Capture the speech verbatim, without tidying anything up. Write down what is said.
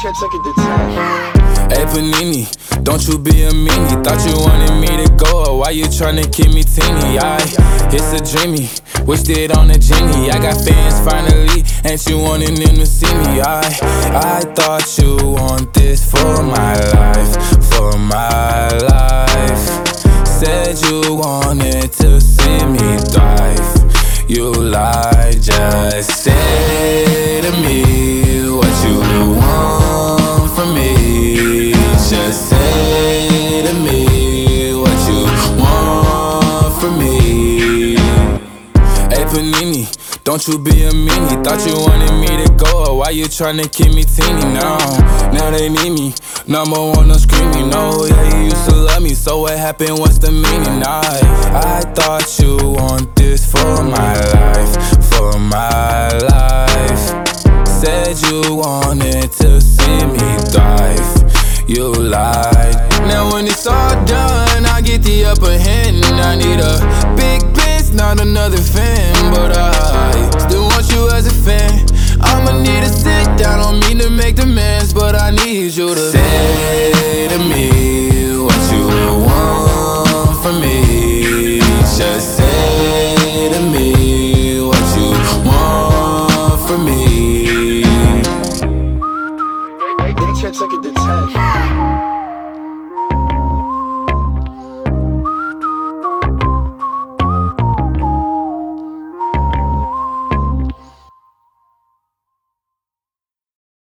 can take it to ten. Hey Panini, don't you be a meanie. Thought you wanted me to go, why you tryna keep me teeny? I, it's a dreamy, wished it on a genie. I got fans finally, ain't you wanting them to see me? I, I thought you want this for my life, for my life. Said you wanted to see me thrive. You lied, just say to me what you want from me. Just say to me what you want from me. Hey Panini, don't you be a meanie. Thought you wanted me to go, why you tryna keep me teeny now? Now they need me, number one, no screaming. No, yeah, you used to love me, so what happened, what's the meaning? I, I thought you want this for my life, for my life. Said you wanted to see me thrive. You lied. Now when it's all done, I get the upper hand. I need a big bitch, not another fan. But I still want you as a fan. I'ma need to sit down, don't mean to make demands, but I need you to say to me what you want from me. Just say to me what you want from me. They can take it to ten.